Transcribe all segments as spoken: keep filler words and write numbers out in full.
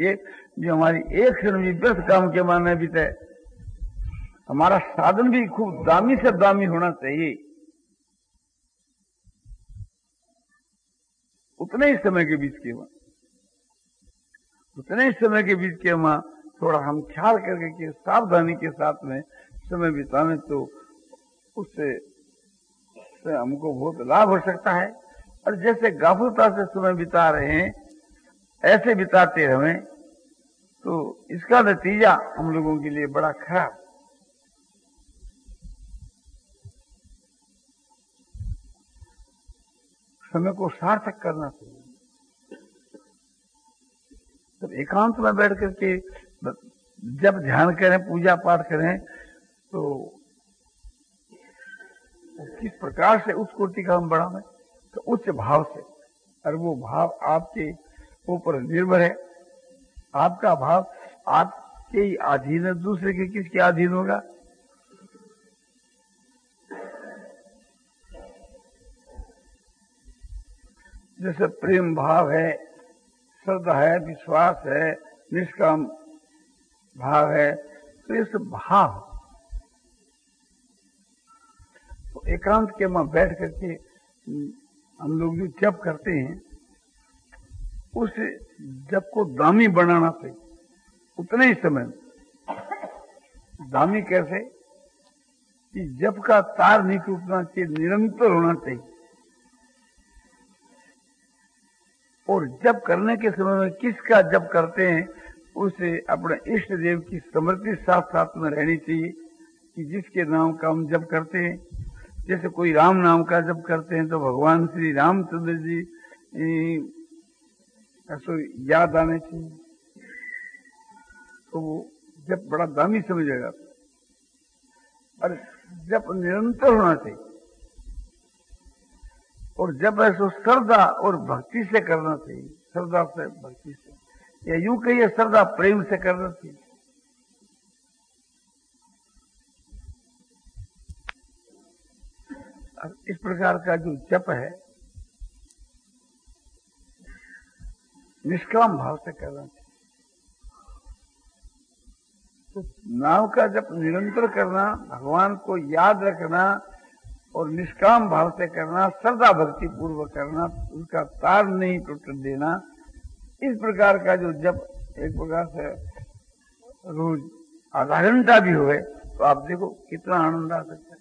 एक जो हमारी एक क्षण भी व्यर्थ काम के माने बीते। हमारा साधन भी खूब दामी से दामी होना चाहिए। उतने ही समय के बीच के वहां उतने ही समय के बीच के वहां थोड़ा हम ख्याल करके कि सावधानी के साथ में समय बिताने तो उससे से हमको बहुत लाभ हो सकता है। और जैसे गाफलता से समय बिता रहे हैं ऐसे बिताते रहे तो इसका नतीजा हम लोगों के लिए बड़ा खराब। समय को सार्थक करना चाहिए। तो एकांत में बैठ करके जब ध्यान करें पूजा पाठ करें तो किस प्रकार से उस कोटि का हम बढ़ावें तो उच्च भाव से। और वो भाव आपके ऊपर निर्भर है। आपका भाव आपके ही अधीन है, दूसरे के किसके अधीन होगा। जैसे प्रेम भाव है, श्रद्धा है, विश्वास है, निष्काम भाव है, तो ये सब भाव तो एकांत के में बैठ करके हम लोग जो जप करते हैं उस जप को दामी बनाना चाहिए। उतने ही समय दामी कैसे कि जप का तार नहीं टूटना चाहिए, निरंतर होना चाहिए। और जप करने के समय में किसका जप करते हैं उसे अपने इष्ट देव की स्मृति साथ साथ में रहनी चाहिए कि जिसके नाम का हम जप करते हैं। जैसे कोई राम नाम का जप करते हैं तो भगवान श्री रामचंद्र जी ऐसा याद आने चाहिए, तो वो जप बड़ा दामी समझेगा। और जप निरंतर होना चाहिए और जब ऐसा श्रद्धा और भक्ति से करना चाहिए। श्रद्धा से भक्ति से या यूं कहिए श्रद्धा प्रेम से करना चाहिए। इस प्रकार का जो जप है निष्काम भाव से करना चाहिए। तो नाम का जप निरंतर करना, भगवान को याद रखना और निष्काम भाव से करना, श्रद्धा भक्ति पूर्वक करना, उसका तार नहीं टूट देना। इस प्रकार का जो जप एक प्रकार से रोज आधा घंटा भी हुए तो आप देखो कितना आनंद आ सकता है।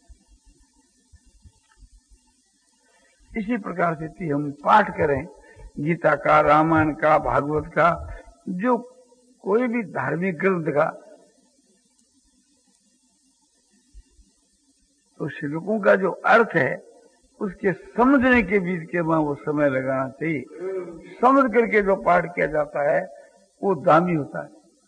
इसी प्रकार से हम पाठ करें गीता का, रामायण का, भागवत का, जो कोई भी धार्मिक ग्रंथ का, तो श्लोकों का जो अर्थ है उसके समझने के बीच के वहां वो समय लगाना चाहिए। समझ करके जो पाठ किया जाता है वो दामी होता है।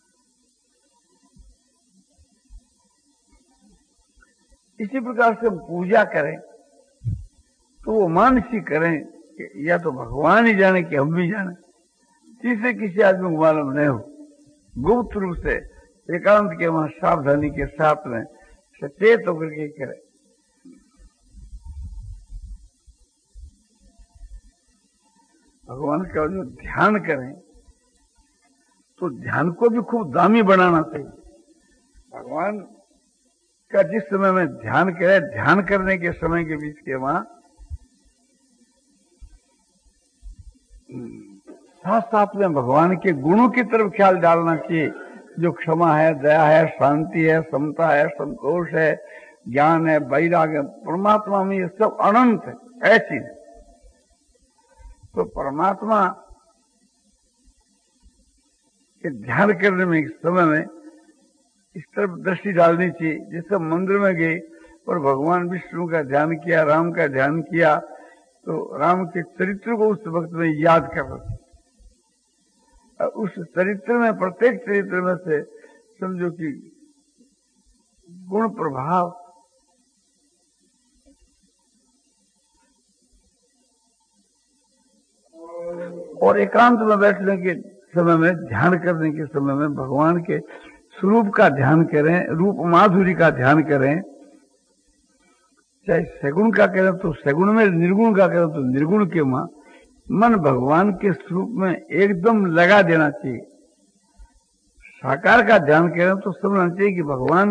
इसी प्रकार से हम पूजा करें तो वो मानसिक करें कि या तो भगवान ही जाने कि हम भी जाने, जिससे किसी आदमी को मालूम नहीं हो। गुप्त रूप से एकांत के वहां सावधानी के साथ में सचेत होकर के करें। भगवान का जो ध्यान करें तो ध्यान को भी खूब दामी बनाना चाहिए। भगवान का जिस समय में ध्यान करें, ध्यान करने के समय के बीच के वहां साथ साथ में भगवान के गुणों की तरफ ख्याल डालना चाहिए, जो क्षमा है, दया है, शांति है, समता है, संतोष है, ज्ञान है, वैराग्य। परमात्मा में ये सब अनंत है, ऐसी है। तो परमात्मा के ध्यान करने में इस समय में इस तरफ दृष्टि डालनी चाहिए। जैसे मंदिर में गए और भगवान विष्णु का ध्यान किया, राम का ध्यान किया, तो राम के चरित्र को उस वक्त में याद कर रहे। उस चरित्र में, प्रत्येक चरित्र में से समझो कि गुण प्रभाव और एकांत में बैठने के समय में, ध्यान करने के समय में भगवान के स्वरूप का ध्यान करें, रूप माधुरी का ध्यान करें। चाहे सगुण का करें तो सगुण में, निर्गुण का करें तो निर्गुण के मां मन भगवान के स्वरूप में एकदम लगा देना चाहिए। साकार का ध्यान करें तो समझना चाहिए कि भगवान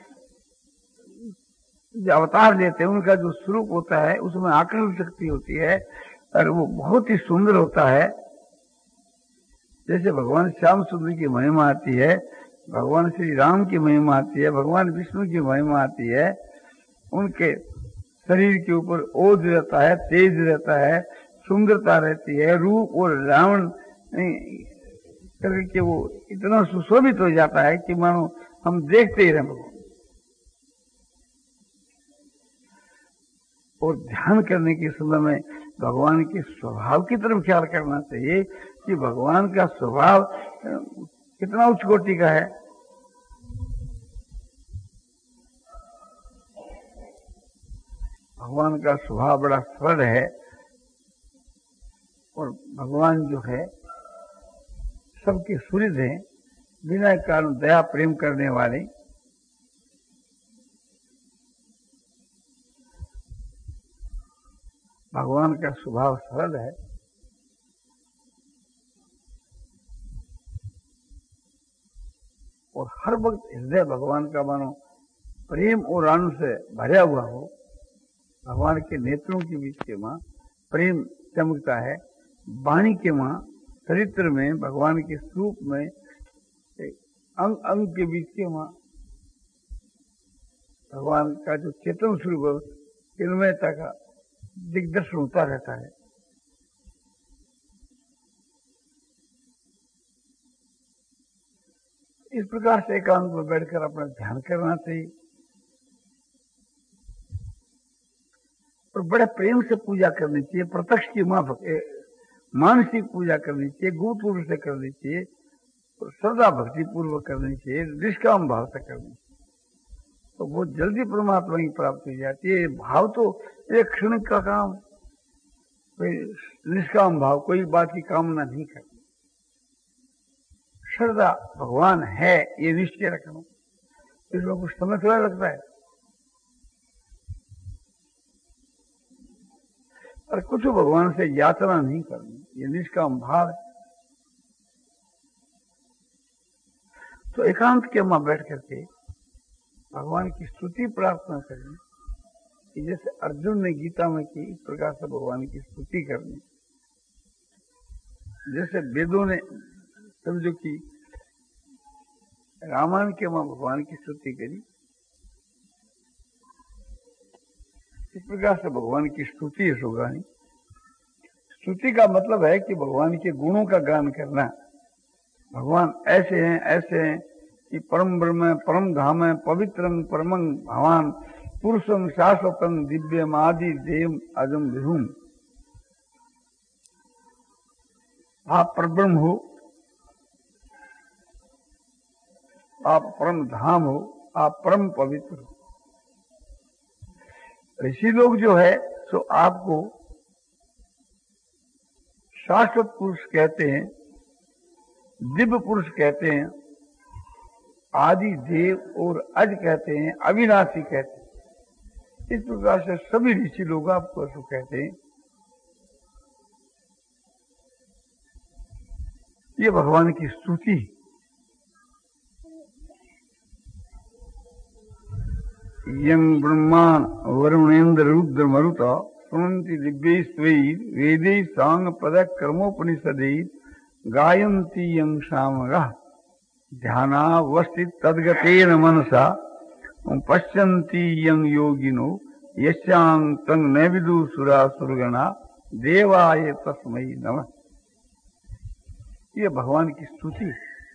जो अवतार लेते हैं उनका जो स्वरूप होता है उसमें आकर्षण शक्ति होती है और वो बहुत ही सुंदर होता है। जैसे भगवान श्याम सुंदर की महिमा आती है, भगवान श्री राम की महिमा आती है, भगवान विष्णु की महिमा आती है। उनके शरीर के ऊपर ओज रहता है, तेज रहता है, सुंदरता रहती है, रूप और रावण करके वो इतना सुशोभित हो जाता है कि मानो हम देखते ही रहे भगवान। और ध्यान करने के समय में भगवान के स्वभाव की तरफ ख्याल करना चाहिए कि भगवान का स्वभाव कितना उच्च कोटि का है। भगवान का स्वभाव बड़ा सरल है और भगवान जो है सबके सुहृद हैं, बिना कारण दया प्रेम करने वाले। भगवान का स्वभाव सरल है और हर वक्त हृदय भगवान का मानो प्रेम और आनंद से भरा हुआ हो। भगवान के नेत्रों के बीच के मां प्रेम चमकता है, वाणी के मां चरित्र में भगवान के स्वरूप में अंग अंग के बीच के मां भगवान का जो चेतन स्वरूप चिन्मयता का दिग्दर्शन होता रहता है। इस प्रकार से एकांत में बैठकर अपना ध्यान करना चाहिए और बड़े प्रेम से पूजा करनी चाहिए। प्रत्यक्ष की माफक मानसिक पूजा करनी चाहिए, गुरु पूर्व से करनी चाहिए और श्रद्धा भक्ति पूर्वक करनी चाहिए, निष्काम भाव से करनी चाहिए, तो बहुत जल्दी परमात्मा की प्राप्ति हो जाती है। भाव तो एक क्षण का काम, निष्काम भाव, कोई बात की कामना नहीं करनी। श्रद्धा भगवान है ये निश्चय रखना, इसमें कुछ समय थोड़ा लगता है और कुछ भगवान से याचना नहीं करनी, ये निष्काम भाव है। तो एकांत के मां बैठ करके भगवान की स्तुति प्रार्थना करनी, कि जैसे अर्जुन ने गीता में की इस प्रकार से भगवान की स्तुति करनी। जैसे वेदों ने समझो कि रामायण के मां भगवान की स्तुति करी, इस प्रकार से भगवान की स्तुति है सुगानी। स्तुति का मतलब है कि भगवान के गुणों का गान करना। भगवान ऐसे हैं ऐसे हैं कि परम ब्रह्म, परम धाम है, पवित्रम परमं भगवान, पुरुषम शाश्वतम दिव्यम आदि देव अजम विभुम। आप परब्रह्म हो, आप परम धाम हो, आप परम पवित्र हो। ऋषि लोग जो है सो आपको शाश्वत पुरुष कहते हैं, दिव्य पुरुष कहते हैं, आदि देव और अज कहते हैं, अविनाशी कहते हैं। इस प्रकार से सभी ऋषि लोग आपको ऐसा कहते हैं। ये भगवान की स्तुति। यं ब्रह्माण वरुणेन्द्र रुद्र मरुता सुनन्ति दिव्यैस्त्वैः वेदैः सांग पदः कर्मोपनिषदैः गायन्ति यं सामगाः ध्यानावस्थित तद्गतेन मनसा पश्यन्ति यं योगिनो यस्यां तं न विदुसुरासुरगणा देवाय तस्मै नमः। ये भगवान की स्तुति।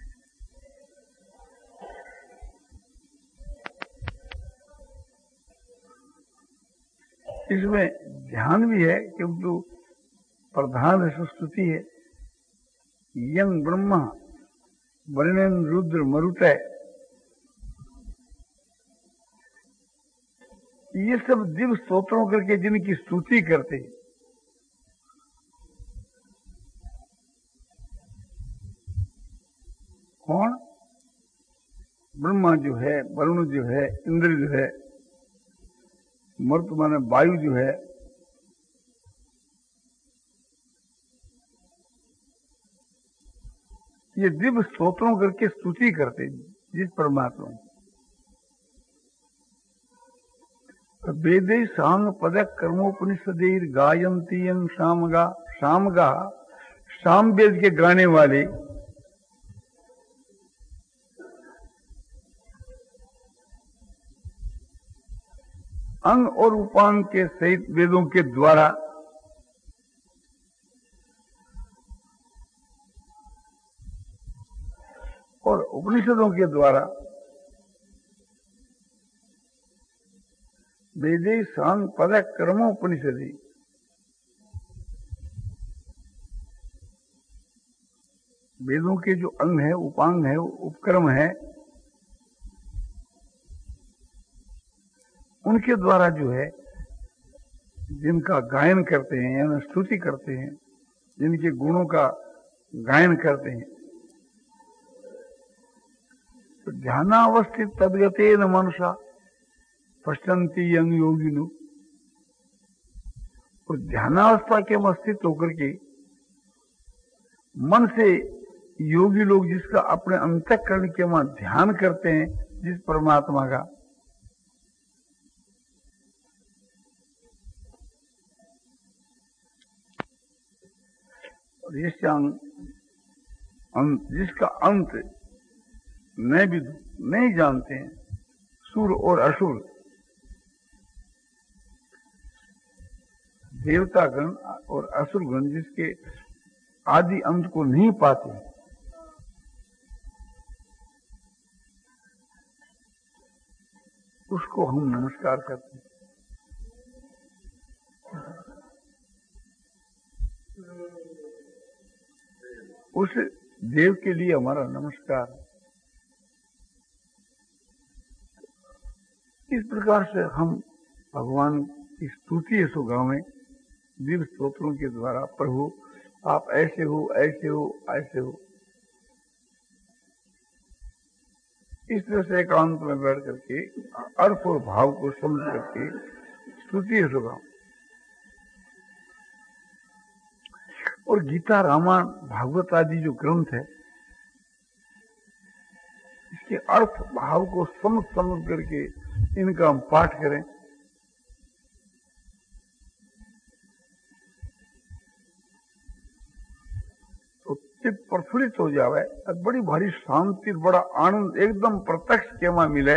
इसमें ध्यान भी है किंतु प्रधान स्तुति है। यं ब्रह्मा वरुणेन रुद्र मरुतय, ये सब दिव्य स्तोत्रों करके जिनकी स्तुति करते हैं। कौन? ब्रह्मा जो है, वरुण जो है, इंद्र जो है, मरुत माने वायु जो है, ये दिव्य स्तोत्रों करके स्तुति करते हैं जिस परमात्मा की। वेदे सांग पदक कर्मोपनिषदेर गायंती शामगा शामगा शाम वेद के गाने वाले अंग और उपांग के सहित वेदों के द्वारा और उपनिषदों के द्वारा वेदे सांग पदक कर्मोपनिषदि वेदों के जो अंग है, उपांग है, उपक्रम है, उनके द्वारा जो है जिनका गायन करते हैं या स्तुति करते हैं, जिनके गुणों का गायन करते हैं, तो ध्यानावस्थित तद्गते न मनसा पश्चंती यंग योगिनु। और ध्यानावस्था के अस्तित्व होकर के मन से योगी लोग जिसका अपने अंतःकरण के वहां ध्यान करते हैं, जिस परमात्मा का, और जिसका अंत न भी नहीं जानते हैं, सुर और असुर, देवतागण और असुरगण जिसके आदि अंत को नहीं पाते, उसको हम नमस्कार करते हैं। उस देव के लिए हमारा नमस्कार। इस प्रकार से हम भगवान की स्तुति सो गावें दिव्य स्तोत्रों के द्वारा, प्रभु आप ऐसे हो, ऐसे हो, ऐसे हो। इस तरह से एकांत में बैठ करके अर्थ और भाव को समझ करके स्तुति सो गाओ। और गीता, रामायण, भागवत आदि जो ग्रंथ है, इसके अर्थ भाव को समझ समझ करके इनका हम पाठ करें, तो चित्त प्रफुल्लित हो जावे, बड़ी भारी शांति, बड़ा आनंद एकदम प्रत्यक्ष के वहां मिले।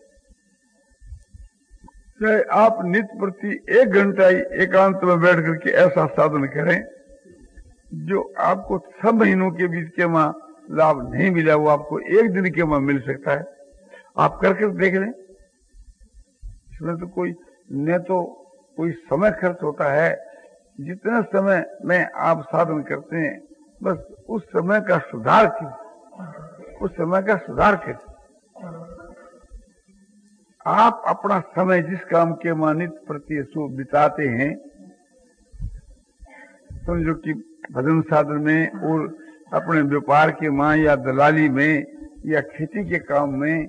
चाहे आप नित्य प्रति एक घंटा ही एकांत में बैठ करके ऐसा साधन करें जो आपको छह महीनों के बीच के वहां लाभ नहीं मिला, वो आपको एक दिन के वहां मिल सकता है। आप करके देख लें। इसमें तो कोई न तो कोई समय खर्च होता है, जितने समय में आप साधन करते हैं बस उस समय का सुधार की उस समय का सुधार कर आप अपना समय जिस काम के मानित प्रति सो बिताते हैं, समझो कि भजन साधन में और अपने व्यापार के मां या दलाली में या खेती के काम में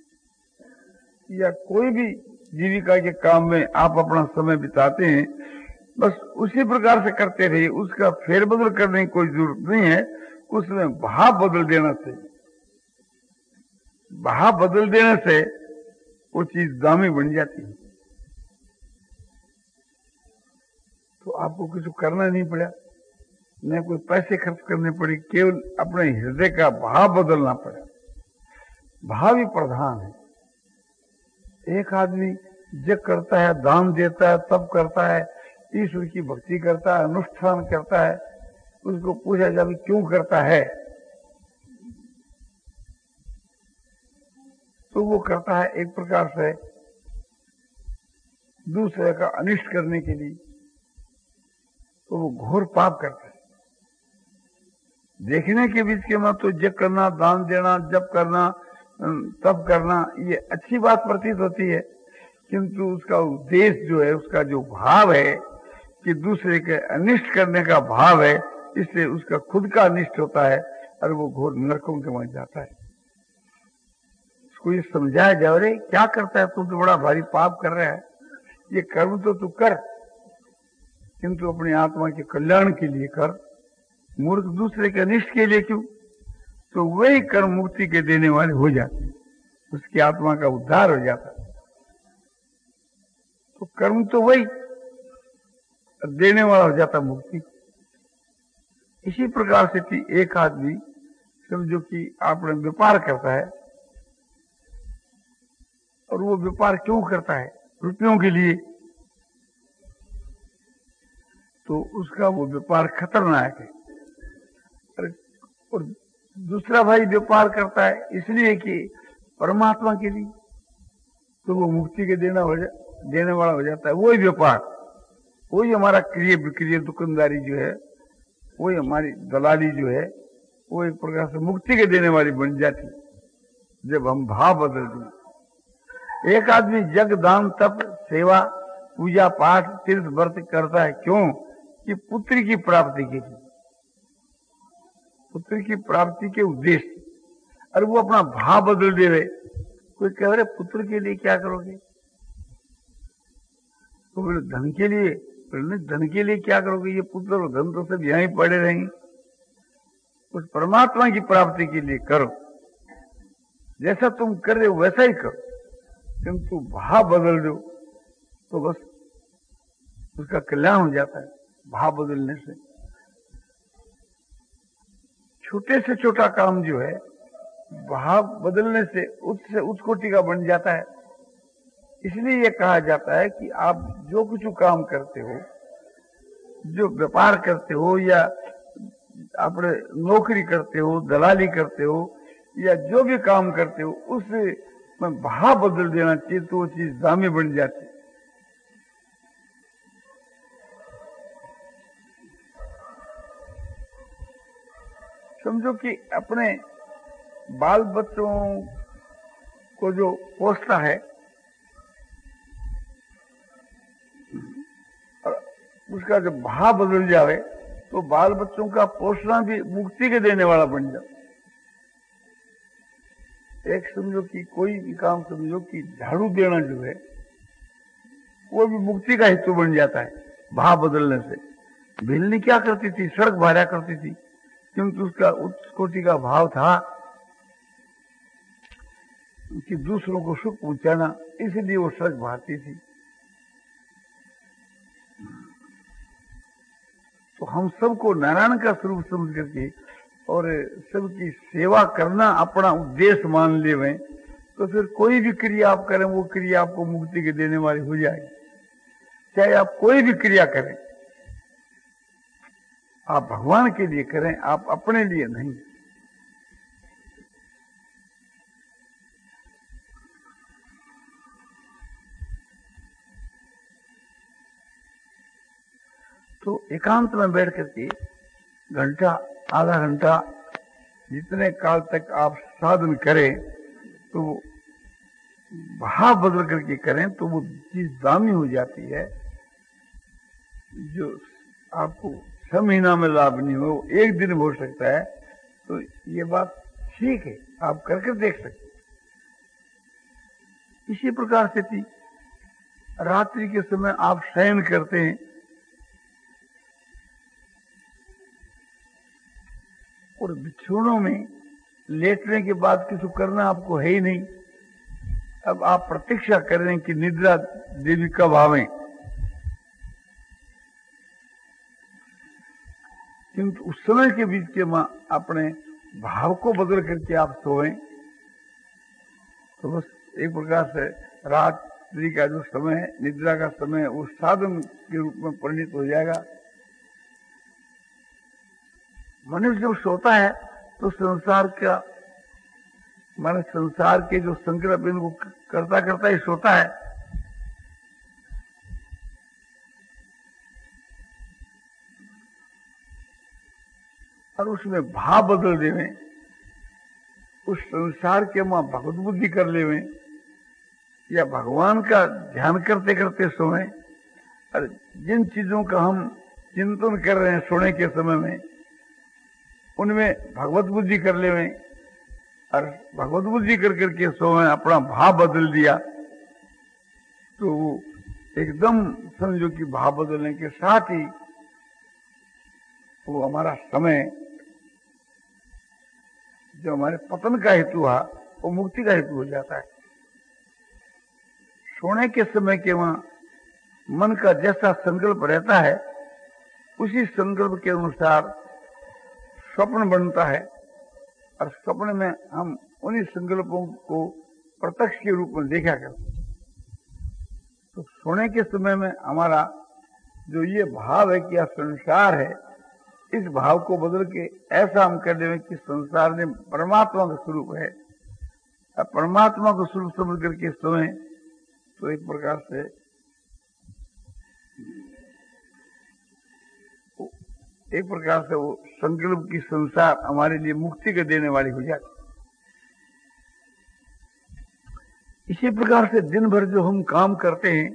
या कोई भी जीविका के काम में आप अपना समय बिताते हैं, बस उसी प्रकार से करते रहिए। उसका फेरबदल करने की कोई जरूरत नहीं है। उसमें भाव बदल देना से भाव बदल देने से वो चीज दामी बन जाती है। तो आपको कुछ करना नहीं पड़ा, न कोई पैसे खर्च करने पड़े, केवल अपने हृदय का भाव बदलना पड़ा। भाव ही प्रधान है। एक आदमी जब करता है, दान देता है, तब करता है, ईश्वर की भक्ति करता है, अनुष्ठान करता है, उसको पूछा जाए क्यों करता है, तो वो करता है एक प्रकार से दूसरे का अनिष्ट करने के लिए, तो वो घोर पाप करता है। देखने के बीच के मत तो जब करना, दान देना, जब करना, तब करना, ये अच्छी बात प्रतीत होती है, किंतु उसका उद्देश्य जो है, उसका जो भाव है कि दूसरे के अनिष्ट करने का भाव है, इसलिए उसका खुद का अनिष्ट होता है और वो घोर नरकों के वहां जाता है। उसको ये समझाया जाए, रे क्या करता है तू, तो बड़ा भारी पाप कर रहा है, ये कर्म तो तू कर, किंतु अपनी आत्मा के कल्याण के लिए कर, मूर्ख दूसरे के अनिष्ट के लिए क्यों? तो वही कर्म मुक्ति के देने वाले हो जाते, उसकी आत्मा का उद्धार हो जाता। तो कर्म तो वही देने वाला हो जाता मुक्ति। इसी प्रकार से कि एक आदमी समझो कि आपने व्यापार करता है, और वो व्यापार क्यों करता है? रुपयों के लिए। तो उसका वो व्यापार खतरनाक है। और दूसरा भाई व्यापार करता है इसलिए कि परमात्मा के लिए, तो वो मुक्ति के देना हो जा, देने वाला हो जाता है। वही व्यापार, वही हमारा क्रिय विक्रिय दुकानदारी जो है, वही हमारी दलाली जो है, वो एक प्रकार से मुक्ति के देने वाली बन जाती जब हम भाव बदल दें। एक आदमी जग दान तप सेवा पूजा पाठ तीर्थ व्रत करता है, क्यों? कि पुत्र की प्राप्ति के लिए, पुत्र की प्राप्ति के उद्देश्य। और वो अपना भाव बदल दे रहे। कोई कह रहे पुत्र के लिए क्या करोगे? तो बोले धन के लिए। बोले धन के लिए क्या करोगे? ये पुत्र और धन तो सब यहीं पड़े रहेंगे। उस परमात्मा की प्राप्ति के लिए करो, जैसा तुम कर रहे हो वैसा ही करो, किंतु भाव बदल दो तो बस उसका कल्याण हो जाता है। भाव बदलने से छोटे से छोटा काम जो है, भाव बदलने से उच्च से उच्च कोटि का बन जाता है। इसलिए यह कहा जाता है कि आप जो कुछ काम करते हो, जो व्यापार करते हो, या अपने नौकरी करते हो, दलाली करते हो, या जो भी काम करते हो, उसमें भाव बदल देना चाहिए, तो वो चीज दामी बन जाती है। समझो कि अपने बाल बच्चों को जो पोसता है, उसका जब भाव बदल जाए तो बाल बच्चों का पोषण भी मुक्ति के देने वाला बन जाता। एक समझो कि कोई भी काम समझो कि झाड़ू देना जो है, वो भी मुक्ति का हेतु बन जाता है भाव बदलने से। भिलनी क्या करती थी? सड़क भाड़ा करती थी, क्योंकि उसका उच्च कोटि का भाव था कि दूसरों को सुख पहुंचाना, इसलिए वो सड़क भाती थी। तो हम सबको नारायण का स्वरूप समझ करके और सबकी सेवा करना अपना उद्देश्य मान लेवे, तो फिर कोई भी क्रिया आप करें, वो क्रिया आपको मुक्ति के देने वाली हो जाएगी। चाहे आप कोई भी क्रिया करें, आप भगवान के लिए करें, आप अपने लिए नहीं। तो एकांत में बैठ करके घंटा, आधा घंटा, जितने काल तक आप साधन करें, तो भाव बदल करके करें तो वो चीज दामी हो जाती है। जो आपको छह महीना में लाभ नहीं हो, एक दिन हो सकता है। तो ये बात ठीक है, आप करके देख सकते। इसी प्रकार से थी, रात्रि के समय आप शयन करते हैं और बिछोनों में लेटने के बाद किसी करना आपको है ही नहीं। अब आप प्रतीक्षा कर रहे हैं कि निद्रा देवी कब आवे, किंतु उस समय के बीच के मां अपने भाव को बदल करके आप सोएं, तो बस एक प्रकार से रात्रि का जो समय है, निद्रा का समय है, वो साधन के रूप में परिणित हो जाएगा। मनुष्य जब सोता है तो संसार का, माने संसार के जो संकल्प इनको करता करता ही सोता है। और उसमें भाव बदल देवे, उस संसार के मां भगवत बुद्धि कर लेवे, या भगवान का ध्यान करते करते सोए। और जिन चीजों का हम चिंतन कर रहे हैं सोने के समय में, उनमें भगवत बुद्धि कर लेवे, और भगवत बुद्धि कर करके सोए, अपना भाव बदल दिया, तो वो एकदम समझो कि भाव बदलने के साथ ही वो हमारा समय जो हमारे पतन का हेतु है वो मुक्ति का हेतु हो जाता है। सोने के समय के वहां मन का जैसा संकल्प रहता है उसी संकल्प के अनुसार स्वप्न बनता है और स्वप्न में हम उन्हीं संकल्पों को प्रत्यक्ष के रूप में देखा करते। तो सोने के समय में हमारा जो ये भाव है कि यह संसार है, इस भाव को बदल के ऐसा हम कर दें कि संसार में परमात्मा का स्वरूप है। अब परमात्मा को स्वरूप समझ करके सोए तो एक प्रकार से एक प्रकार से वो संकल्प की संसार हमारे लिए मुक्ति के देने वाली हो जाती। इसी प्रकार से दिन भर जो हम काम करते हैं,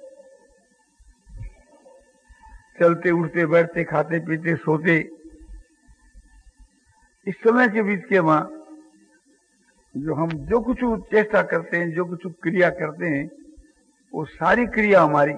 चलते उठते बैठते खाते पीते सोते, इस समय के बीच के वहां जो हम जो कुछ चेष्टा करते हैं, जो कुछ क्रिया करते हैं, वो सारी क्रिया हमारी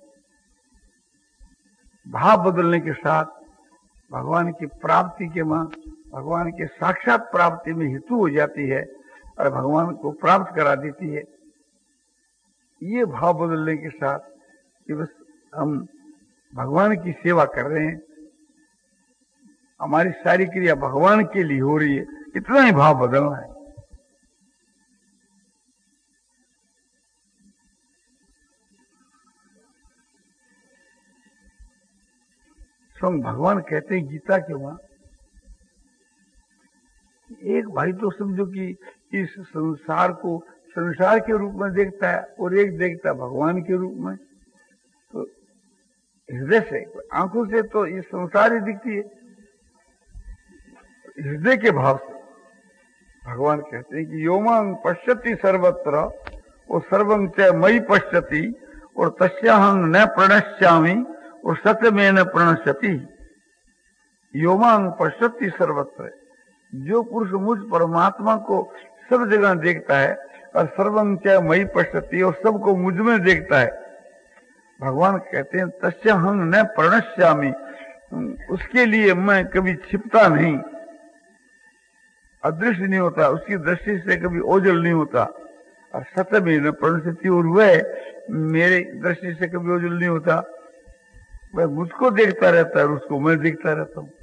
भाव बदलने के साथ भगवान की प्राप्ति के वहां भगवान के साक्षात प्राप्ति में हेतु हो जाती है और भगवान को प्राप्त करा देती है। ये भाव बदलने के साथ कि बस हम भगवान की सेवा कर रहे हैं, हमारी सारी क्रिया भगवान के लिए हो रही है, इतना ही भाव बदलना है। स्वयं भगवान कहते हैं गीता के वहां, एक भाई तो समझो कि इस संसार को संसार के रूप में देखता है और एक देखता है भगवान के रूप में। तो हृदय से, आंखों से तो ये संसार ही दिखती है, हृदय के भाव से भगवान कहते हैं कि योमांग पश्यति सर्वत्र और सर्वं च मयि पश्यति और तस्याहं न प्रणश्यामि और सत्य में न प्रणश्यति। योमांग पश्यति सर्वत्र, जो पुरुष मुझ परमात्मा को सब जगह देखता है और सर्वं च मयि पश्यति और सबको मुझ में देखता है, भगवान कहते हैं तस्याहं न प्रणश्यामि, उसके लिए मैं कभी छिपता नहीं, अदृश्य नहीं होता, उसकी दृष्टि से कभी ओझल नहीं होता। और सत्य में न प्रणश्यति, और वह मेरे दृष्टि से कभी ओझल नहीं होता, वह मुझको देखता रहता है और उसको मैं देखता रहता हूं।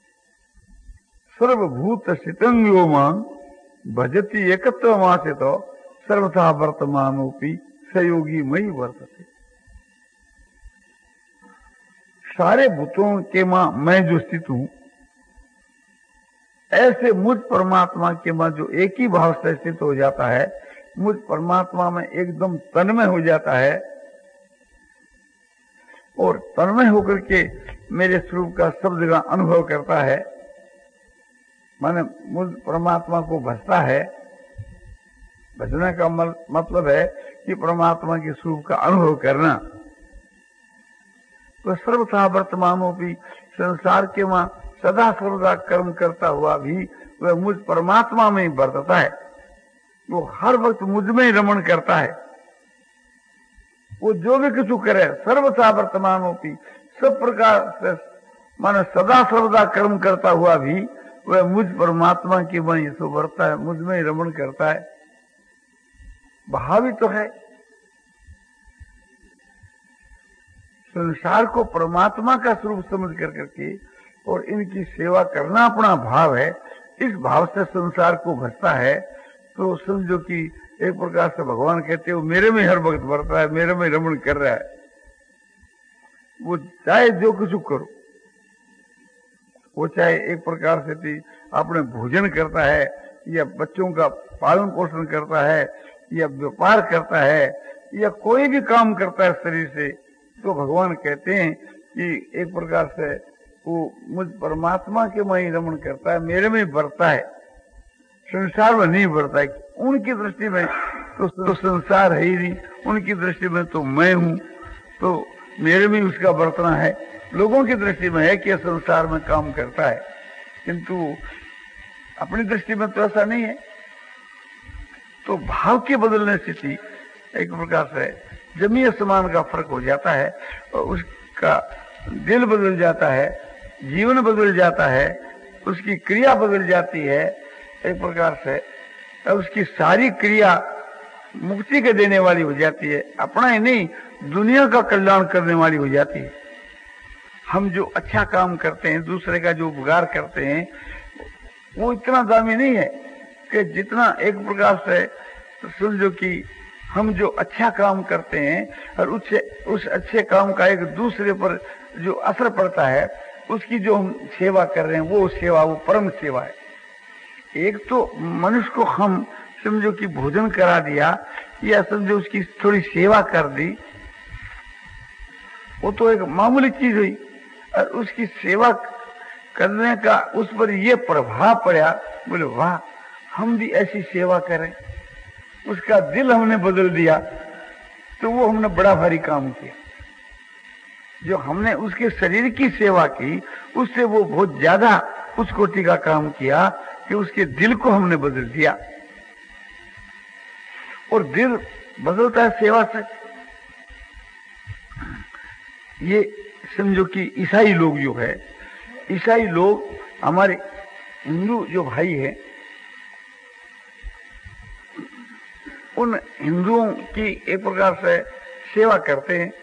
सर्वभूत सितं व्योमांग भजति एकत्व मासे तो सर्वथा वर्तमानोपि सहयोगी मई वर्तते। सारे भूतों के मां मैं जो स्थित हूं, ऐसे मुझ परमात्मा के मां जो एक ही भाव से स्थित हो जाता है, मुझ परमात्मा में एकदम तन्मय हो जाता है और तन्मय होकर के मेरे स्वरूप का सब जगह अनुभव करता है, माने मुझ परमात्मा को भजता है। भजने का मतलब है कि परमात्मा के स्वरूप का अनुभव करना। तो सर्वथा वर्तमानों भी संसार के वहां सदा सर्वदा कर्म करता हुआ भी वह मुझ परमात्मा में ही बरतता है। वो हर वक्त मुझ में ही रमण करता है। वो जो भी कुछ करे सर्वथा वर्तमानों की सब प्रकार से माने सदा सर्वदा कर्म करता हुआ भी वह मुझ परमात्मा की वही सो बरता है, मुझ में ही रमण करता है। भावी तो है संसार को परमात्मा का स्वरूप समझ कर करके और इनकी सेवा करना अपना भाव है। इस भाव से संसार को भजता है तो समझो कि एक प्रकार से भगवान कहते हो मेरे में हर वक्त बरता है, मेरे में रमण कर रहा है। वो चाहे जो कुछ करो, वो चाहे एक प्रकार से भी अपने भोजन करता है या बच्चों का पालन पोषण करता है या व्यापार करता है या कोई भी काम करता है शरीर से, तो भगवान कहते हैं कि एक प्रकार से वो मुझ परमात्मा के में ही रमण करता है, मेरे में बरता है, संसार में नहीं बरता है। उनकी दृष्टि में तो, तो संसार है ही नहीं, उनकी दृष्टि में तो मैं हूं, तो मेरे में उसका बरतना है। लोगों की दृष्टि में है कि संसार में काम करता है, किंतु अपनी दृष्टि में तो ऐसा नहीं है। तो भाव के बदलने से थी एक प्रकार से जमीन आसमान का फर्क हो जाता है और उसका दिल बदल जाता है, जीवन बदल जाता है, उसकी क्रिया बदल जाती है एक प्रकार से उसकी सारी क्रिया मुक्ति के देने वाली हो जाती है, अपना ही नहीं दुनिया का कल्याण करने वाली हो जाती है। हम जो अच्छा काम करते हैं, दूसरे का जो उपकार करते हैं, वो इतना दामी नहीं है कि जितना एक प्रकार से समझो कि हम जो अच्छा काम करते हैं और उससे उस अच्छे काम का एक दूसरे पर जो असर पड़ता है, उसकी जो हम सेवा कर रहे हैं, वो सेवा, वो परम सेवा है। एक तो मनुष्य को हम समझो कि भोजन करा दिया या समझो उसकी थोड़ी सेवा कर दी, वो तो एक मामूली चीज हुई, और उसकी सेवा करने का उस पर ये प्रभाव पड़ा, बोले वाह हम भी ऐसी सेवा करें, उसका दिल हमने बदल दिया, तो वो हमने बड़ा भारी काम किया। जो हमने उसके शरीर की सेवा की, उससे वो बहुत ज्यादा उस कोटि का काम किया कि उसके दिल को हमने बदल दिया। और दिल बदलता है सेवा से। ये समझो कि ईसाई लोग जो है, ईसाई लोग हमारे हिंदू जो भाई हैं, उन हिंदुओं की एक प्रकार से सेवा करते हैं,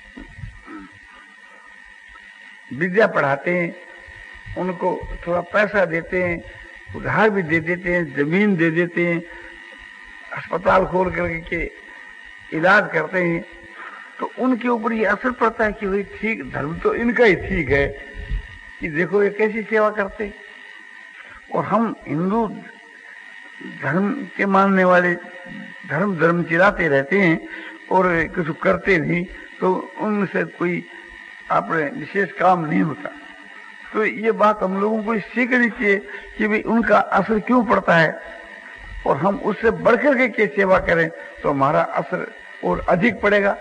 विद्या पढ़ाते हैं, उनको थोड़ा पैसा देते हैं, उधार भी दे देते हैं, जमीन दे देते हैं, अस्पताल खोल करके के इलाज करते हैं, तो उनके ऊपर ये असर पड़ता है कि भाई ठीक, धर्म तो इनका ही ठीक है कि देखो ये कैसी सेवा करते। और हम हिंदू धर्म के मानने वाले धर्म धर्म चिराते रहते हैं और कुछ करते नहीं, तो उनसे कोई अपने विशेष काम नहीं होता। तो ये बात हम लोगों को सीखनी चाहिए कि भाई उनका असर क्यों पड़ता है, और हम उससे बढ़कर के क्या सेवा करें तो हमारा असर और अधिक पड़ेगा।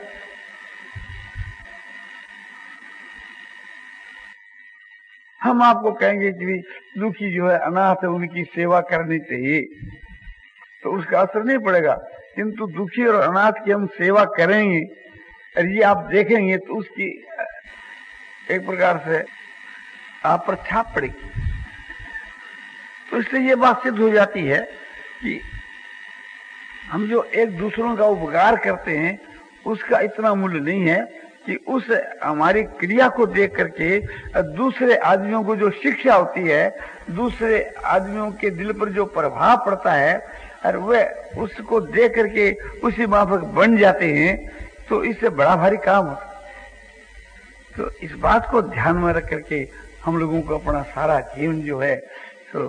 हम आपको कहेंगे कि भी दुखी जो है, अनाथ है, उनकी सेवा करनी चाहिए, तो उसका असर नहीं पड़ेगा। किंतु दुखी और अनाथ की हम सेवा करेंगे और ये आप देखेंगे तो उसकी एक प्रकार से आप पर छाप पड़ेगी। तो इससे ये बात सिद्ध हो जाती है कि हम जो एक दूसरों का उपकार करते हैं, उसका इतना मूल्य नहीं है कि उस हमारी क्रिया को देख करके दूसरे आदमियों को जो शिक्षा होती है, दूसरे आदमियों के दिल पर जो प्रभाव पड़ता है, और वे उसको देख करके उसी माफक बन जाते हैं, तो इससे बड़ा भारी काम होता है। तो इस बात को ध्यान में रख करके हम लोगों को अपना सारा जीवन जो है तो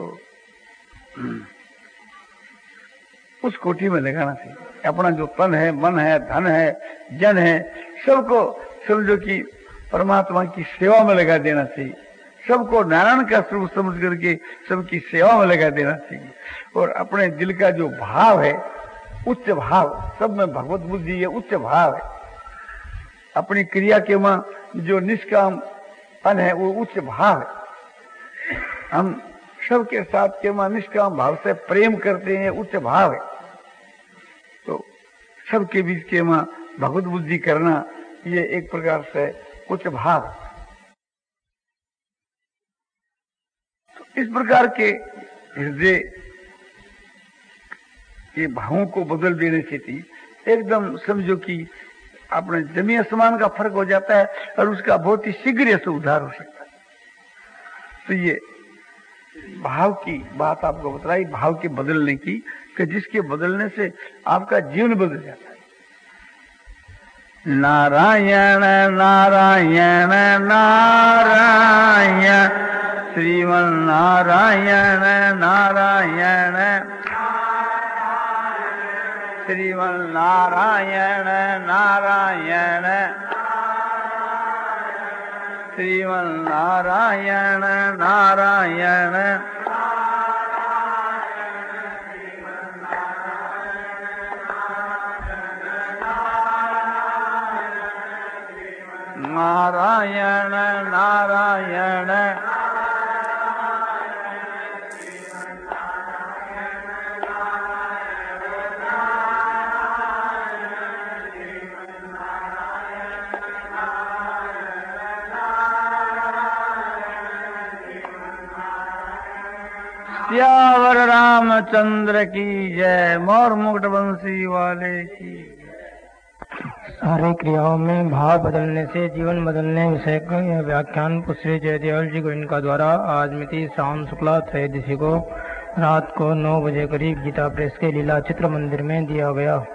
उस कोटि में लगाना चाहिए। अपना जो तन है, मन है, धन है, जन है, सबको समझो कि परमात्मा की सेवा में लगा देना चाहिए। सबको नारायण का स्वरूप समझ करके सबकी सेवा में लगा देना चाहिए। और अपने दिल का जो भाव है, उच्च भाव, सब में भगवत बुद्धि ये उच्च भाव है। अपनी क्रिया के वहां जो निष्काम पन है वो उच्च भाव है। हम सबके साथ के वहां निष्काम भाव से प्रेम करते हैं, उच्च भाव है। तो सबके बीच के वहां भगवत बुद्धि करना ये एक प्रकार से उच्च भाव है। तो इस प्रकार के हृदय के भावों को बदल देने से थी एकदम समझो कि अपने जमीन आसमान का फर्क हो जाता है और उसका बहुत ही शीघ्र से उद्धार हो सकता है। तो ये भाव की बात आपको बताई, भाव के बदलने की, कि जिसके बदलने से आपका जीवन बदल जाता है। नारायण नारायण नारायण श्रीमन नारायण नारायण श्रीमन नारायण नारायण श्रीमन नारायण नारायण नारायण नारायण सियावर रामचंद्र की जय। मोर मुकुट बंसी वाले की। सारे क्रियाओं में भाव बदलने से जीवन बदलने विषय का यह व्याख्यान श्री जयदेव जी गोविंद द्वारा आज मिति शाम शुक्ला त्रयोदशी को रात को नौ बजे करीब गीता प्रेस के लीला चित्र मंदिर में दिया गया।